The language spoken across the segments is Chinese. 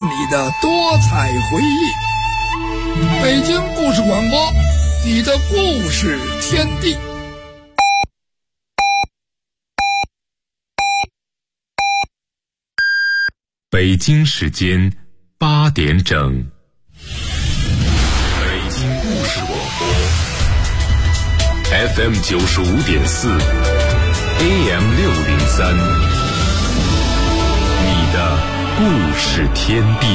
你的多彩回忆。北京故事广播，你的故事天地。 北京时间8点整，北京故事广播 FM 95.4 AM 603，你的故事天地。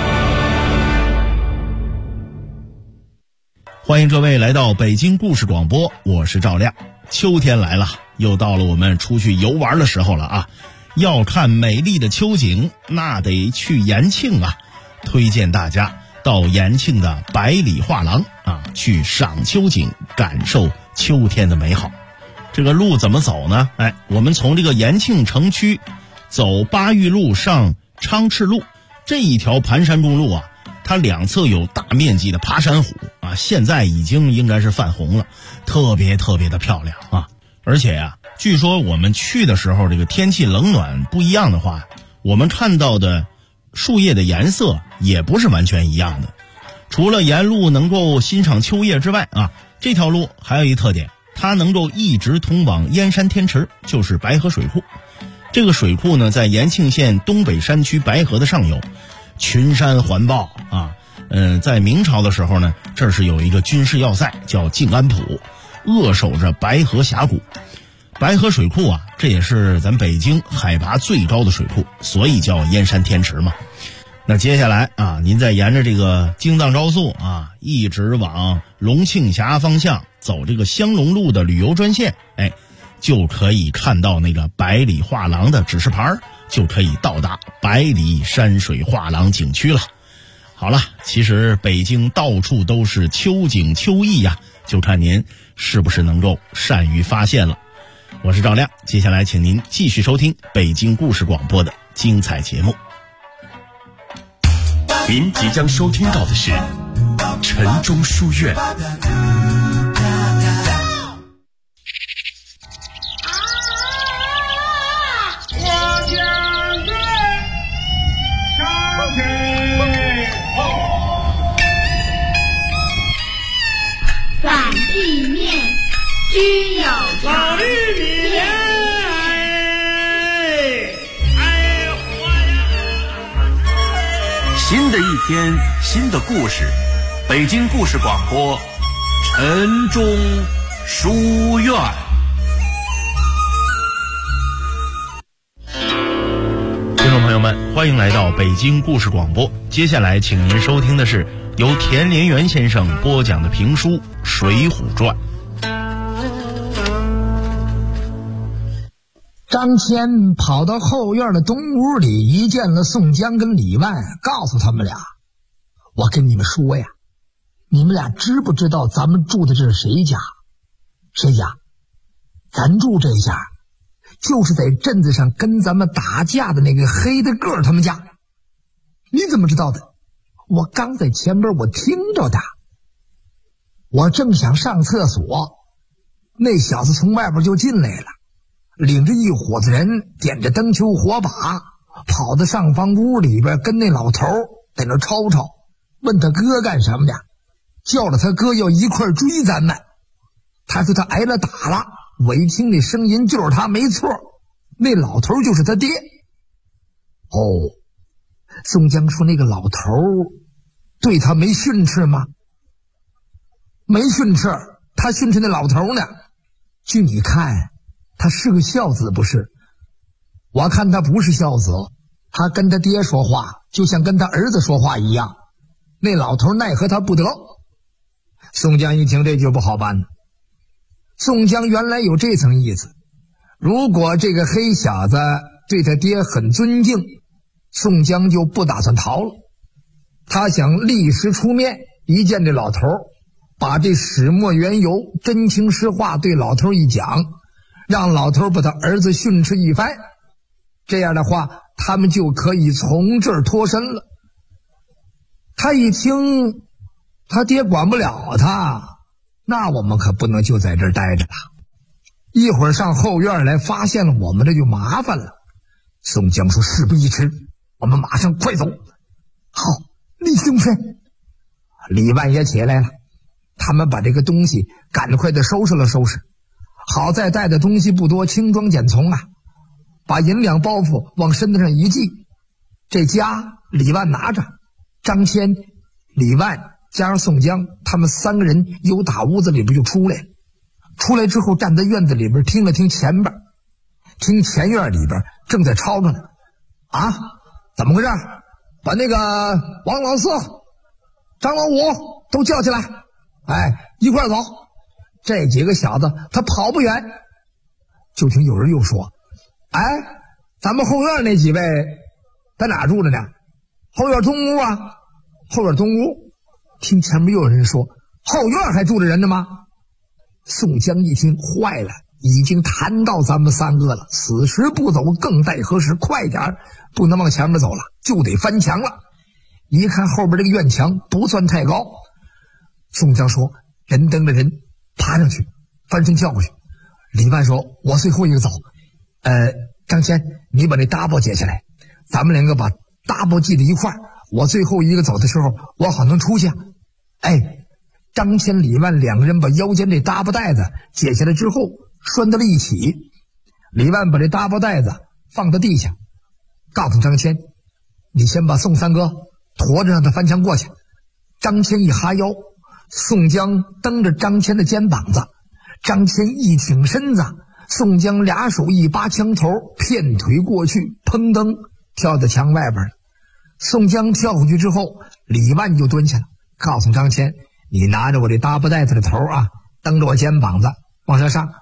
欢迎各位来到北京故事广播，我是赵亮。秋天来了，又到了我们出去游玩的时候了啊！要看美丽的秋景，那得去延庆啊！推荐大家到延庆的百里画廊啊，去赏秋景，感受秋天的美好。这个路怎么走呢？我们从这个延庆城区走巴育路上昌赤路这一条盘山公路啊，它两侧有大面积的爬山虎啊，现在已经应该是泛红了，特别的漂亮啊！而且啊，据说我们去的时候，这个天气冷暖不一样的话，我们看到的树叶的颜色也不是完全一样的。除了沿路能够欣赏秋叶之外啊，这条路还有一特点，它能够一直通往燕山天池，就是白河水库。这个水库呢，在延庆县东北山区白河的上游，群山环抱啊。在明朝的时候呢，这是有一个军事要塞叫静安浦，扼守着白河峡谷。白河水库啊，这也是咱北京海拔最高的水库，所以叫燕山天池嘛。那接下来啊，您再沿着这个京藏高速啊，一直往龙庆峡方向走这个香龙路的旅游专线，就可以看到那个百里画廊的指示牌，就可以到达百里山水画廊景区了。好了，其实北京到处都是秋景秋意呀，就看您是不是能够善于发现了。我是赵亮，接下来请您继续收听北京故事广播的精彩节目。 您即将收听到的是城中书院。 反地面均有老绿米新的一天，新的故事，北京故事广播，城中书院。 听众朋友们，欢迎来到北京故事广播。接下来请您收听的是由田连元先生播讲的评书《水浒传》。 张骞跑到后院的东屋里，一见了宋江跟李万，告诉他们俩，我跟你们说呀，你们俩知不知道咱们住的这是谁家？谁家？咱住这家就是在镇子上跟咱们打架的那个黑的个儿他们家。你怎么知道的？我刚在前边我听着的。我正想上厕所，那小子从外边就进来了，领着一伙子人，点着灯球火把，跑到上房屋里边，跟那老头在那吵吵，问他哥干什么的，叫了他哥要一块追咱们。他说他挨了打了，我一听那声音就是他没错，那老头就是他爹。宋江说那个老头对他没训斥吗？没训斥，他训斥那老头呢。据你看他是个孝子不是？我看他不是孝子，他跟他爹说话就像跟他儿子说话一样，那老头奈何他不得。宋江一听这就不好办。宋江原来有这层意思，如果这个黑小子对他爹很尊敬，宋江就不打算逃了。他想立时出面，一见这老头，把这始末缘由真情实话对老头一讲，让老头把他儿子训斥一番，这样的话他们就可以从这儿脱身了。他一听他爹管不了他，那我们可不能就在这儿待着了，一会儿上后院来发现了我们，这就麻烦了。宋江说事不宜迟，我们马上快走。 好，李兄飞。李万也起来了，他们把这个东西赶快的收拾了收拾。好在带的东西不多，轻装简从啊，把银两包袱往身子上一系。这家李万拿着，张骞、李万加上宋江，他们3个人由打屋子里边就出来了。出来之后站在院子里边听了听前边，听前院里边正在吵着呢。啊，怎么回事？把那个王老四、张老五都叫起来，一块走。这几个小子他跑不远。就听有人又说，咱们后院那几位在哪住着呢？后院东屋啊。后院东屋。听前面又有人说，后院还住着人呢吗？宋江一听，坏了，已经谈到咱们3个了，此时不走更待何时？快点，不能往前面走了，就得翻墙了。一看后边这个院墙不算太高，宋江说，人蹬着人爬上去，翻身跳过去。李万说，我最后一个走。张骞，你把那搭包解下来，咱们2个把搭包系在一块儿，我最后一个走的时候我好能出去。张骞、李万2个人把腰间这搭包带子解下来之后拴到了一起。李万把这搭包带子放到地下，告诉张骞，你先把宋三哥驮着让他翻墙过去。张骞一哈腰，宋江蹬着张骞的肩膀子，张骞一挺身子，宋江2手一扒枪头，片腿过去，砰噔跳到墙外边了。宋江跳回去之后，李万就蹲下了，告诉张骞，你拿着我这搭包带子的头啊，蹬着我肩膀子往下上。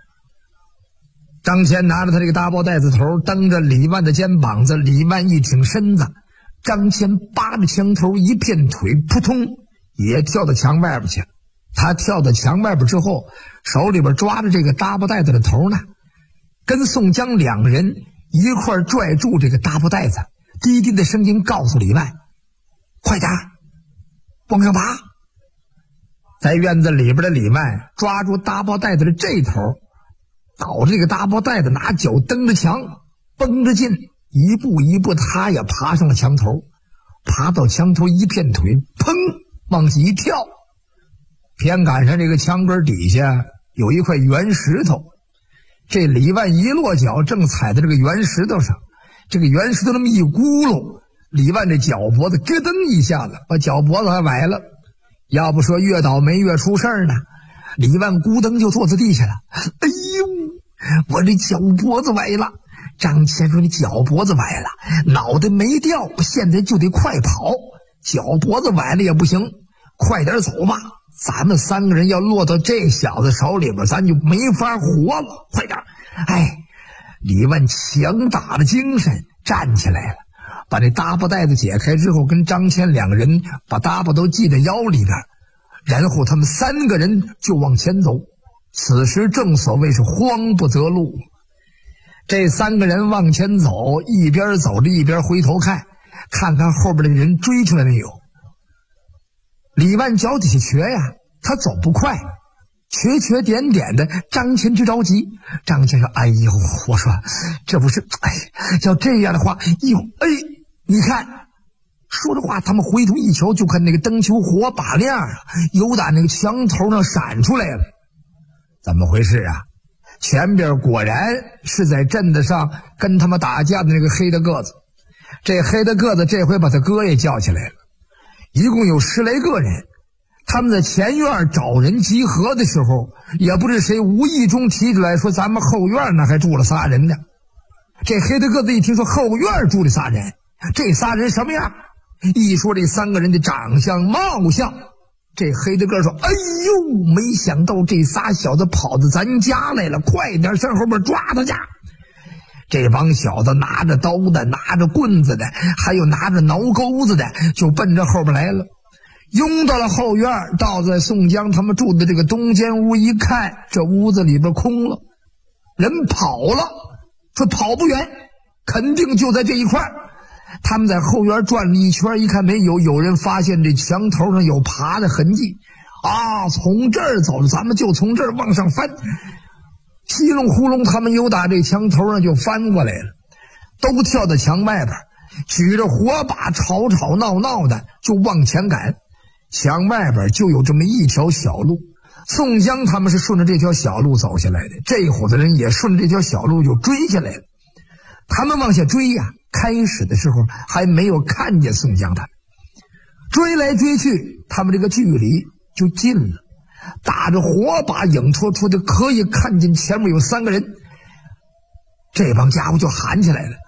张骞拿着他这个搭包带子头蹬着李万的肩膀子，李万一挺身子，张骞扒着枪头一片腿，扑通也跳到墙外边去了。他跳到墙外边之后，手里边抓着这个搭包带子的头呢，跟宋江2个人一块拽住这个搭包带子，低低的声音告诉李万，快点往上爬。在院子里边的李万抓住搭包带子的这头，搞着这个搭包带子，拿脚蹬着墙，绷着劲，一步一步他也爬上了墙头。爬到墙头一片腿，砰往起一跳，偏赶上这个墙根底下有一块圆石头。这李万一落脚，正踩在这个圆石头上，这个圆石头那么一咕噜，李万这脚脖子咯噔一下子把脚脖子还崴了。要不说越倒霉越出事儿呢，李万咕噔就坐在地下了。哎呦，我这脚脖子崴了。张骞说，你脚脖子崴了，脑袋没掉，现在就得快跑，脚脖子崴了也不行，快点走吧，咱们3个人要落到这小子手里边，咱就没法活了，快点。李万强打了精神站起来了，把这搭包带子解开之后，跟张骞2个人把搭包都系在腰里边，然后他们3个人就往前走。此时正所谓是慌不择路，这3个人往前走，一边走着一边回头看，看看后边的人追出来没有。李万脚底下瘸呀，他走不快，瘸点点的。张骞直着急。张骞说，哎呦，我说这不是，要这样的话，你看，说着话他们回头一瞧，就看那个灯球火把亮啊，由打那个墙头上闪出来了。怎么回事啊？前边果然是在镇子上跟他们打架的那个黑的个子。这黑的个子这回把他哥也叫起来了，一共有10来个人。他们在前院找人集合的时候，也不知谁无意中提出来说，咱们后院呢还住了3人呢。这黑的个子一听说后院住了3人，这3人什么样？一说这3个人的长相貌相，这黑的个说，哎呦，没想到这仨小子跑到咱家来了，快点上后边抓他去。这帮小子拿着刀的，拿着棍子的，还有拿着挠钩子的，就奔着后边来了。拥到了后院，到在宋江他们住的这个东间屋，一看这屋子里边空了，人跑了，说跑不远，肯定就在这一块。他们在后院转了一圈，一看没有，有人发现这墙头上有爬的痕迹啊，从这儿走，咱们就从这儿往上翻。稀隆呼隆，他们又打这墙头上就翻过来了，都跳到墙外边。 举着火把吵吵闹闹的就往前赶。墙外边就有这么一条小路，宋江他们是顺着这条小路走下来的，这伙子人也顺着这条小路就追下来了。他们往下追呀，开始的时候还没有看见宋江他们，追来追去，他们这个距离就近了，打着火把影绰绰的可以看见前面有3个人。这帮家伙就喊起来了：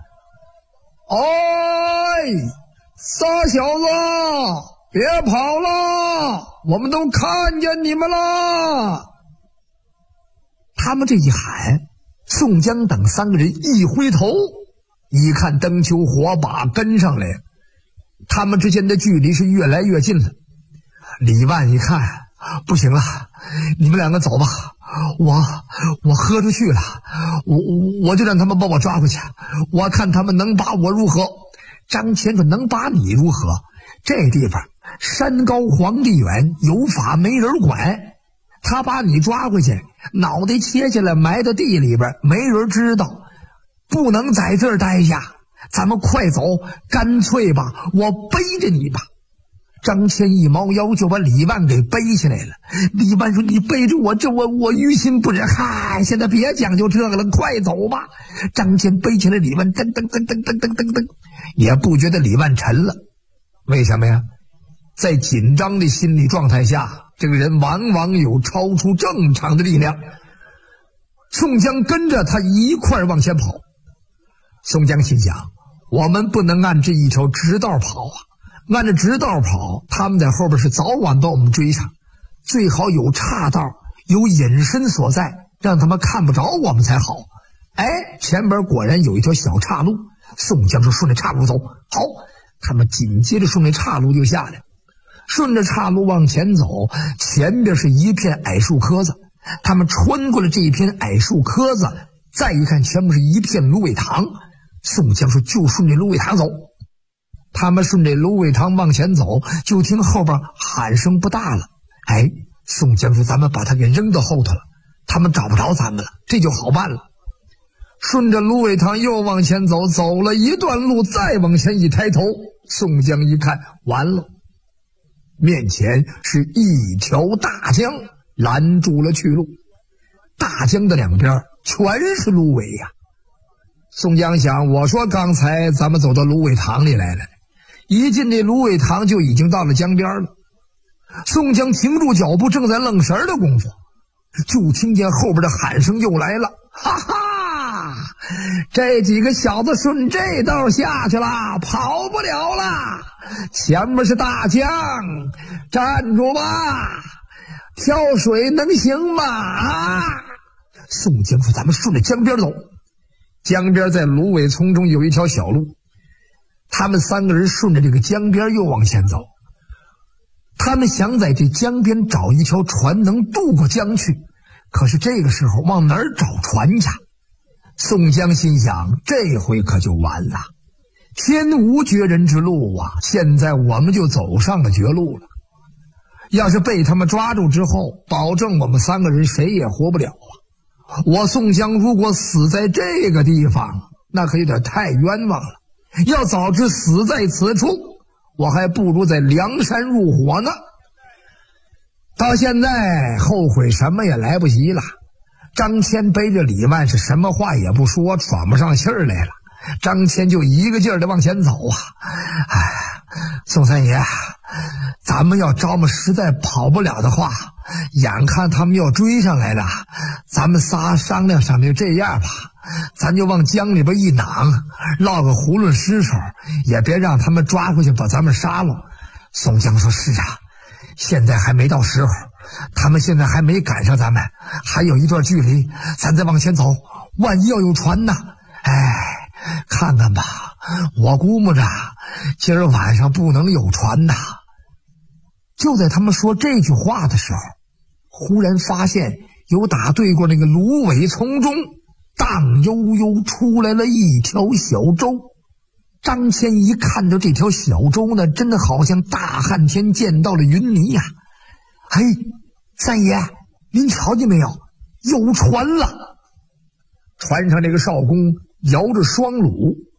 哎，傻小子，别跑了，我们都看见你们了！他们这一喊，宋江等3个人一回头，一看灯球火把跟上来，他们之间的距离是越来越近了。李万一看，不行了，你们2个走吧，我喝出去了，我就让他们把我抓回去，我看他们能把我如何。张骞说：能把你如何？这地方山高皇帝远，有法没人管，他把你抓回去，脑袋切下来埋到地里边，没人知道，不能在这儿待下，咱们快走，干脆吧，我背着你吧。张骞一猫腰就把李万给背起来了。李万说：你背着我，我于心不忍。嗨，现在别讲究这个了，快走吧。张骞背起来李万，噔噔噔噔噔噔噔噔，也不觉得李万沉了。为什么呀？在紧张的心理状态下，这个人往往有超出正常的力量。宋江跟着他一块往前跑。宋江心想，我们不能按这一条直道跑啊，按着直道跑，他们在后边是早晚把我们追上，最好有岔道，有隐身所在，让他们看不着我们才好。哎，前边果然有一条小岔路，宋江说：顺着岔路走。好，他们紧接着顺着岔路就下来，顺着岔路往前走，前边是一片矮树棵子，他们穿过了这一片矮树棵子，再一看前面是一片芦苇塘。宋江说：就顺着芦苇塘走。他们顺着芦苇塘往前走，就听后边喊声不大了。哎，宋江说：咱们把他给扔到后头了，他们找不着咱们了，这就好办了。顺着芦苇塘又往前走，走了一段路，再往前一抬头，宋江一看，完了，面前是一条大江，拦住了去路。大江的两边全是芦苇呀。宋江想，我说刚才咱们走到芦苇塘里来了，一进这芦苇塘就已经到了江边了。宋江停住脚步，正在愣神的功夫，就听见后边的喊声又来了：哈哈，这几个小子顺这道下去了，跑不了了，前面是大江，站住吧，跳水能行吗？啊！宋江说：咱们顺着江边走。江边在芦苇丛中有一条小路，他们3个人顺着这个江边又往前走。他们想在这江边找一条船能渡过江去，可是这个时候往哪儿找船去？宋江心想，这回可就完了，天无绝人之路啊，现在我们就走上了绝路了。要是被他们抓住之后，保证我们3个人谁也活不了啊。我宋江如果死在这个地方，那可有点太冤枉了，要早知死在此处，我还不如在梁山入伙呢。到现在后悔什么也来不及了。张骞背着李万是什么话也不说，喘不上气儿来了。张骞就一个劲儿的往前走啊。宋三爷，咱们要着么实在跑不了的话，眼看他们要追上来了，咱们仨商量商量，这样吧，咱就往江里边一攮，落个囫囵尸首，也别让他们抓回去把咱们杀了。宋江说：是啊，现在还没到时候，他们现在还没赶上咱们，还有一段距离，咱再往前走，万一要有船呢？哎，看看吧，我估摸着今儿晚上不能有船呐。就在他们说这句话的时候，忽然发现有打对过那个芦苇丛中荡悠悠出来了一条小舟。张骞一看到这条小舟呢，真的好像大旱天见到了云霓呀。嘿，三爷，您瞧见没有？有船了！船上这个少公摇着双橹，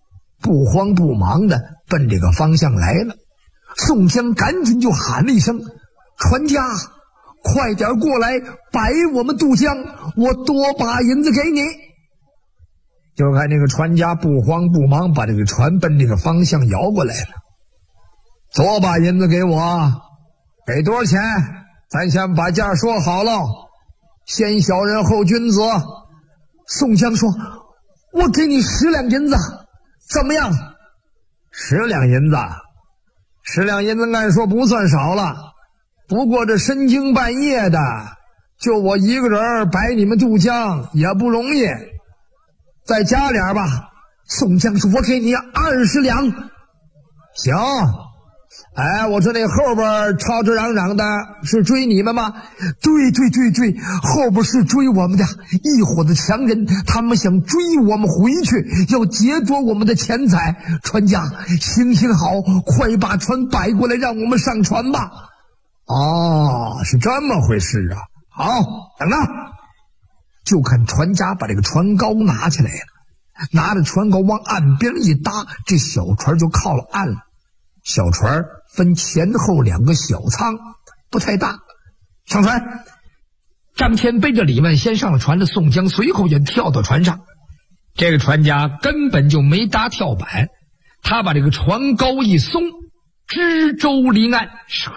不慌不忙的奔这个方向来了。宋江赶紧就喊了一声：“船家，快点过来摆我们渡江，我多把银子给你。”就看这个船家不慌不忙把这个船奔这个方向摇过来了。多把银子给我，给多少钱？咱先把价说好了，先小人后君子。宋江说：“我给你10两银子，怎么样？10两银子，10两银子按说不算少了，不过这深更半夜的，就我一个人摆你们渡江也不容易，再加点吧。”宋江说：“我给你20两。”行。哎，我说那后边吵吵嚷嚷的是追你们吗？对，后边是追我们的一伙子强人，他们想追我们回去，要劫夺我们的钱财。船家，行好，快把船摆过来，让我们上船吧。哦，是这么回事啊。好，等着。就看船家把这个船篙拿起来了，拿着船篙往岸边一搭，这小船就靠了岸了。小船分前后2个小舱，不太大。上船。张骞背着李万先上了船的，宋江随后也跳到船上。这个船家根本就没搭跳板，他把这个船篙一松，支舟离岸。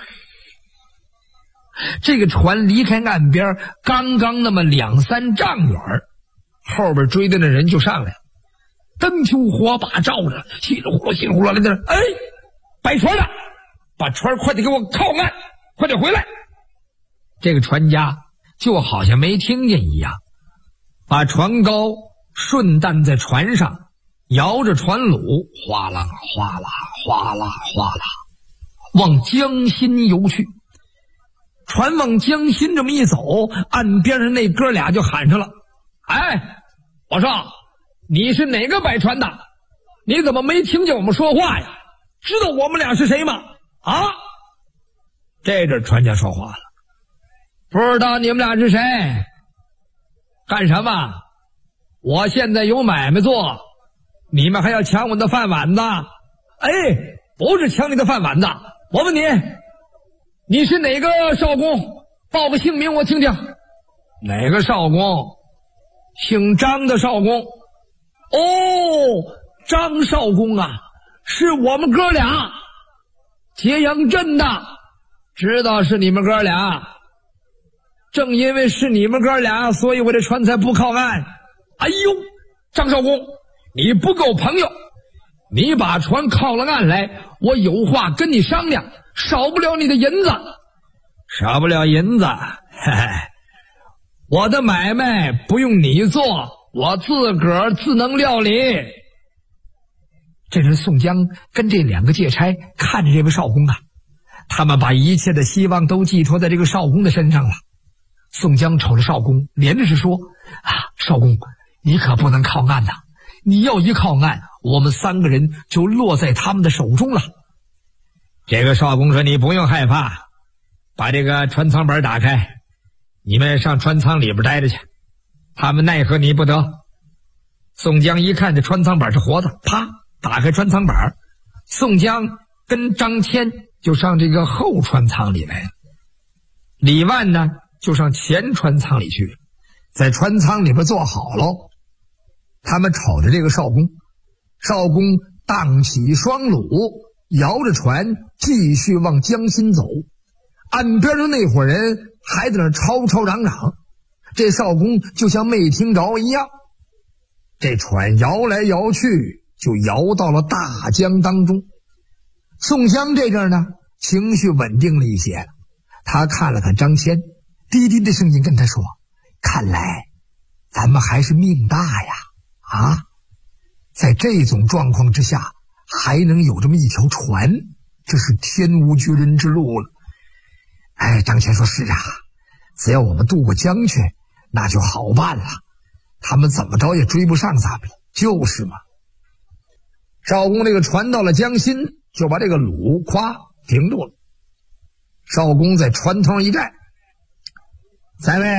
这个船离开岸边刚刚那么2-3丈远，后边追的那人就上来了，灯球火把照着，稀里呼噜来的。哎，摆船了，把船快点给我靠岸，快点回来。这个船家就好像没听见一样，把船篙顺担在船上，摇着船橹，哗啦哗啦哗啦哗啦，往江心游去。船往江心这么一走，岸边上那哥俩就喊上了：“哎，我说你是哪个摆船的？你怎么没听见我们说话呀？知道我们俩是谁吗？啊？”这阵船家说话了：“不知道你们俩是谁？干什么？我现在有买卖做，你们还要抢我的饭碗子？哎，不是抢你的饭碗子，我问你，你是哪个少公？报个姓名我听听。哪个少公？姓张的少公。哦，张少公啊，是我们哥俩揭阳镇的，知道是你们哥俩。正因为是你们哥俩，所以我这船才不靠岸。哎呦，张少公，你不够朋友，你把船靠了岸来，我有话跟你商量，少不了你的银子。少不了银子，嘿嘿，我的买卖不用你做，我自个儿自能料理。这是宋江跟这2个借差看着这位少公啊，他们把一切的希望都寄托在这个少公的身上了。宋江瞅着少公，连着是说：“啊，少公，你可不能靠岸呐！你要一靠岸，我们3个人就落在他们的手中了。”这个少公说：“你不用害怕，把这个船舱板打开，你们上船舱里边待着去，他们奈何你不得。”宋江一看这船舱板是活的，啪打开船舱板，宋江跟张骞就上这个后船舱里来了，李万呢就上前船舱里去了，在船舱里边坐好了。他们瞅着这个少公，少公荡起双橹，摇着船继续往江心走。岸边的那伙人还在那吵吵嚷嚷，这少公就像没听着一样。这船摇来摇去，就摇到了大江当中。宋江这阵呢，情绪稳定了一些，他看了看张骞，低低的声音跟他说：“看来咱们还是命大呀！啊，在这种状况之下，还能有这么一条船，这是天无绝人之路了。”哎，张骞说：“是啊，只要我们渡过江去，那就好办了。他们怎么着也追不上咱们了，就是嘛。”少公这个船到了江心，就把这个橹咵停住了。少公在船头一站：“三位，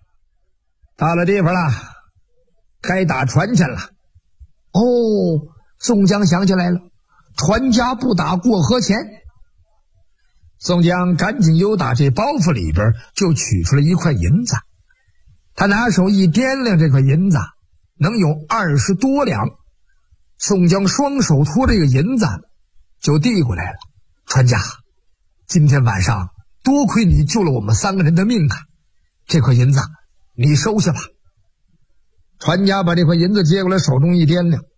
到了地方了，该打船去了。”哦， 宋江想起来了，船家不打过河钱。宋江赶紧又打这包袱里边就取出了一块银子，他拿手一掂量，这块银子能有20多两。宋江双手托这个银子就递过来了，船家，今天晚上多亏你救了我们3个人的命啊，这块银子你收下吧。船家把这块银子接过来，手中一掂量，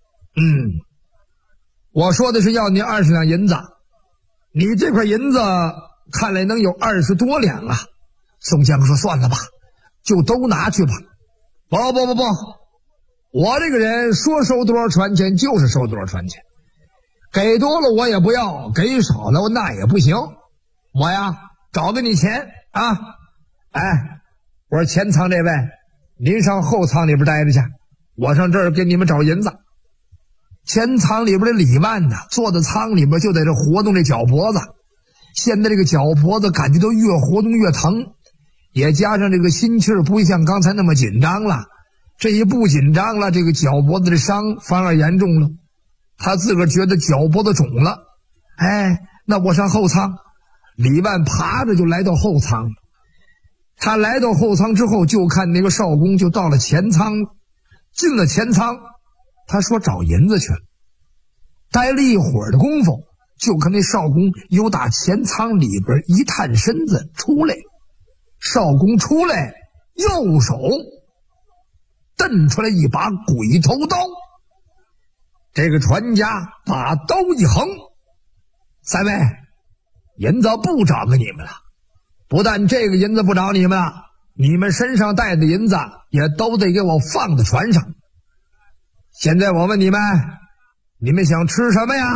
我说的是要你20两银子，你这块银子看来能有20多两啊。宋江说算了吧，就都拿去吧。不，我这个人说收多少船钱就是收多少船钱，给多了我也不要，给少了那也不行。我呀找给你钱啊。我说前舱这位，您上后舱里边待着去，我上这儿给你们找银子。前舱里边的李万呢，坐在舱里边就在这活动这脚脖子，现在这个脚脖子感觉都越活动越疼，也加上这个心气儿不像刚才那么紧张了，这一不紧张了，这个脚脖子的伤反而严重了，他自个儿觉得脚脖子肿了。那我上后舱。李万爬着就来到后舱了，他来到后舱之后，就看那个少公就到了前舱，进了前舱，他说找银子去了。待了一会儿的功夫，就看那少公由打前舱里边一探身子出来，少公出来，右手瞪出来一把鬼头刀。这个船家把刀一横，三位，银子不找给你们了，不但这个银子不找你们了，你们身上带的银子也都得给我放在船上。现在我问你们，你们想吃什么呀？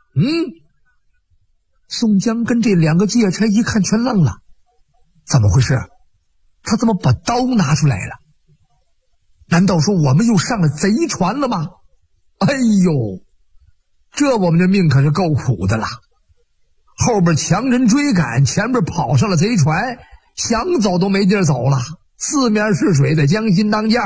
宋江跟这2个借差一看全愣了，怎么回事？他怎么把刀拿出来了？难道说我们又上了贼船了吗？哎呦，这我们的命可是够苦的了。后边强人追赶，前面跑上了贼船，想走都没地儿走了，四面是水，在江心当间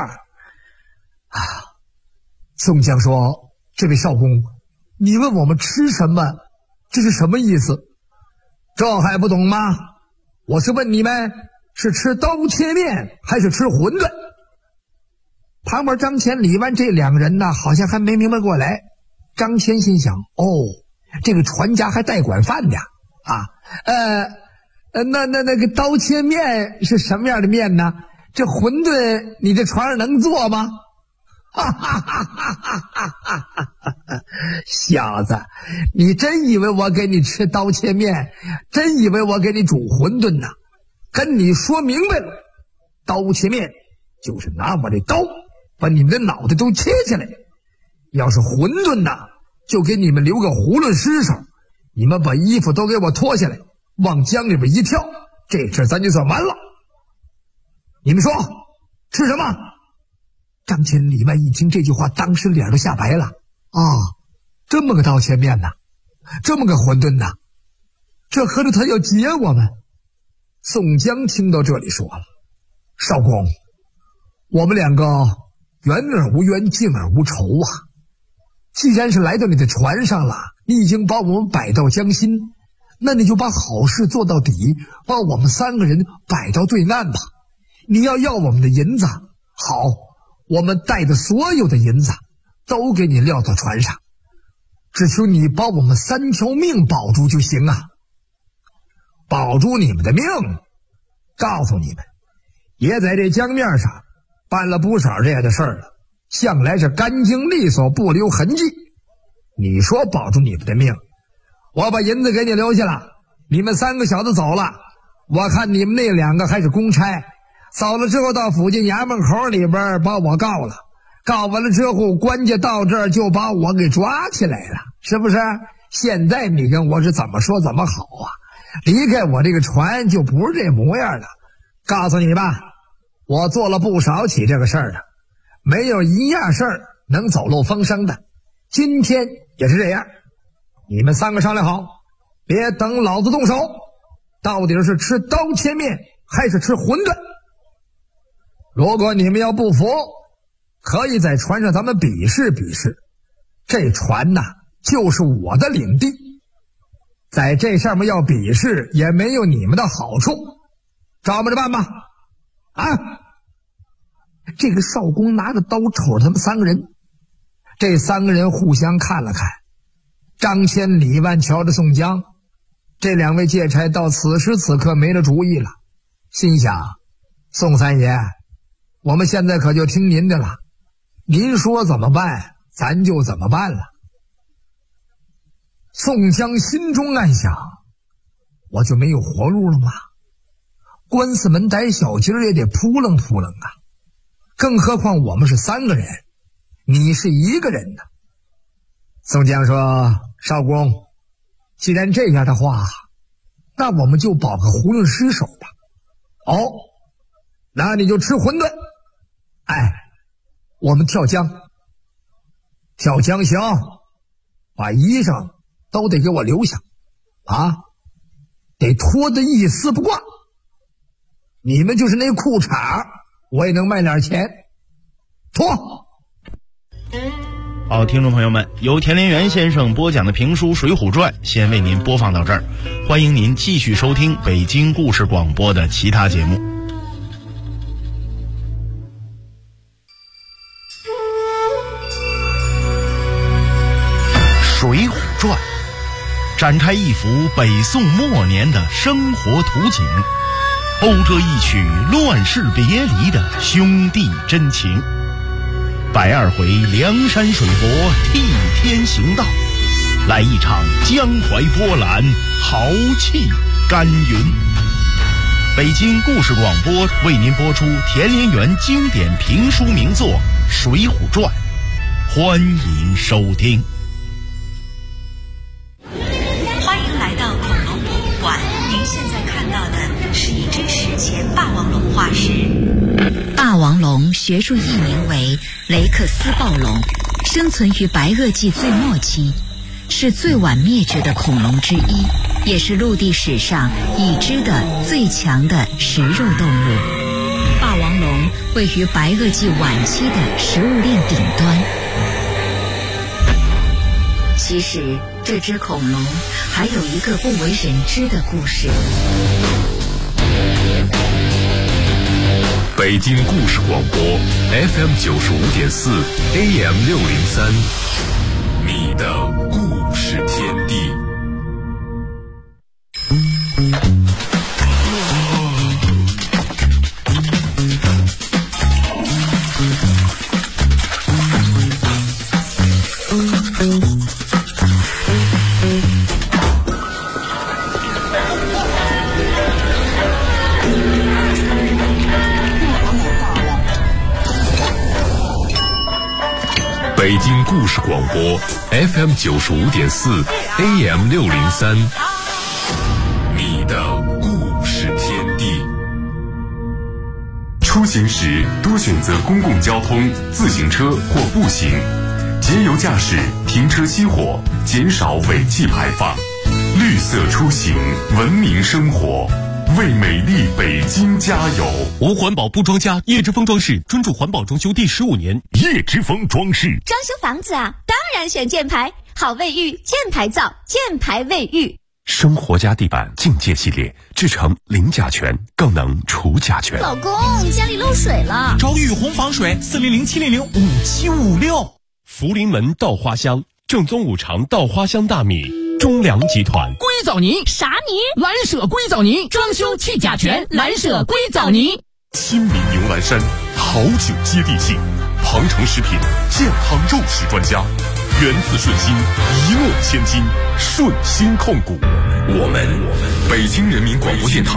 宋江说，这位少公，你问我们吃什么，这是什么意思？这还不懂吗？我是问你们是吃刀切面还是吃馄饨。旁边张乾李万这2个人呢，好像还没明白过来。张乾心想，这个船家还带管饭的那个刀切面是什么样的面呢？这馄饨你这船上能做吗？小子，你真以为我给你吃刀切面，真以为我给你煮馄饨呢？跟你说明白了，刀切面就是拿我这刀把你们的脑袋都切下来，要是馄饨呢，就给你们留个囫囵尸首，你们把衣服都给我脱下来，往江里边一跳，这事咱就算完了。你们说吃什么？张乾李万一听这句话，当时脸都吓白了。这么个刀切面呢，这么个馄饨呢，这合着他要劫我们。宋江听到这里说了，少公，我们2个远而无冤，近而无仇啊。既然是来到你的船上了，你已经把我们摆到江心，那你就把好事做到底，把我们3个人摆到对岸吧。你要我们的银子，好，我们带的所有的银子都给你撂到船上，只求你把我们3条命保住就行啊。保住你们的命，告诉你们，也在这江面上办了不少这样的事儿了，向来是干净利索，不留痕迹。你说保住你们的命，我把银子给你留下了，你们3个小子走了，我看你们那2个还是公差，走了之后到附近衙门口里边把我告了，告完了之后官家到这儿就把我给抓起来了，是不是？现在你跟我是怎么说怎么好啊？离开我这个船就不是这模样了。告诉你吧，我做了不少起这个事儿的，没有一样事儿能走漏风声的。今天也是这样，你们3个商量好，别等老子动手，到底是吃刀切面还是吃馄饨？如果你们要不服，可以在船上咱们比试比试， 这船呐就是我的领地，在这上面要比试也没有你们的好处，照着办吧。啊！这个少公拿着刀瞅着他们3个人，这3个人互相看了看，张骞、李万瞧着宋江，这2位借差到此时此刻没了主意了，心想：宋三爷，我们现在可就听您的了，您说怎么办，咱就怎么办了。宋江心中暗想：我就没有活路了吗？官司门逮小鸡儿也得扑棱扑棱啊，更何况我们是3个人，你是1个人呢。宋江说：少公，既然这样的话，那我们就保个囫囵尸首吧。哦，那你就吃馄饨。哎，我们跳江。跳江行，把衣裳都得给我留下啊，得脱得一丝不挂。你们就是那裤衩，我也能卖点钱。脱。 好，听众朋友们，由田连元先生播讲的评书《水浒传》先为您播放到这儿，欢迎您继续收听北京故事广播的其他节目。《水浒传》展开一幅北宋末年的生活图景，讴歌一曲乱世别离的兄弟真情。120回梁山水泊替天行道，来一场江淮波澜，豪气干云。北京故事广播为您播出田连元经典评书名作《水浒传》，欢迎收听。 欢迎来到恐龙博物馆，您现在看到的是一只史前霸王龙化石。霸王龙学术译名为雷克斯暴龙，生存于白垩纪最末期，是最晚灭绝的恐龙之一，也是陆地史上已知的最强的食肉动物。霸王龙位于白垩纪晚期的食物链顶端。其实这只恐龙还有一个不为人知的故事。 北京故事广播 FM 95.4 AM 603，你的故事天地。北京故事广播 FM 95.4 AM 603，你的故事天地。出行时多选择公共交通、自行车或步行，节油驾驶，停车熄火，减少尾气排放。绿色出行，文明生活，为美丽北京加油！ 无环保不装家，叶之峰装饰专注环保装修第15年。 叶之峰装饰装修房子啊，当然选箭牌，好卫浴，箭牌造，箭牌卫浴。 生活家地板境界系列，制成零甲醛，更能除甲醛。 老公，家里漏水了， 找雨虹防水，400-700-5756。福临门稻花香，正宗五常稻花香大米。中粮集团硅藻泥啥泥？ 蓝舍硅藻泥，装修去甲醛，蓝舍硅藻泥。 新民牛栏山，好酒接地气。庞城食品健康肉食专家，源自顺心，一诺千金，顺心控股。我们北京人民广播电台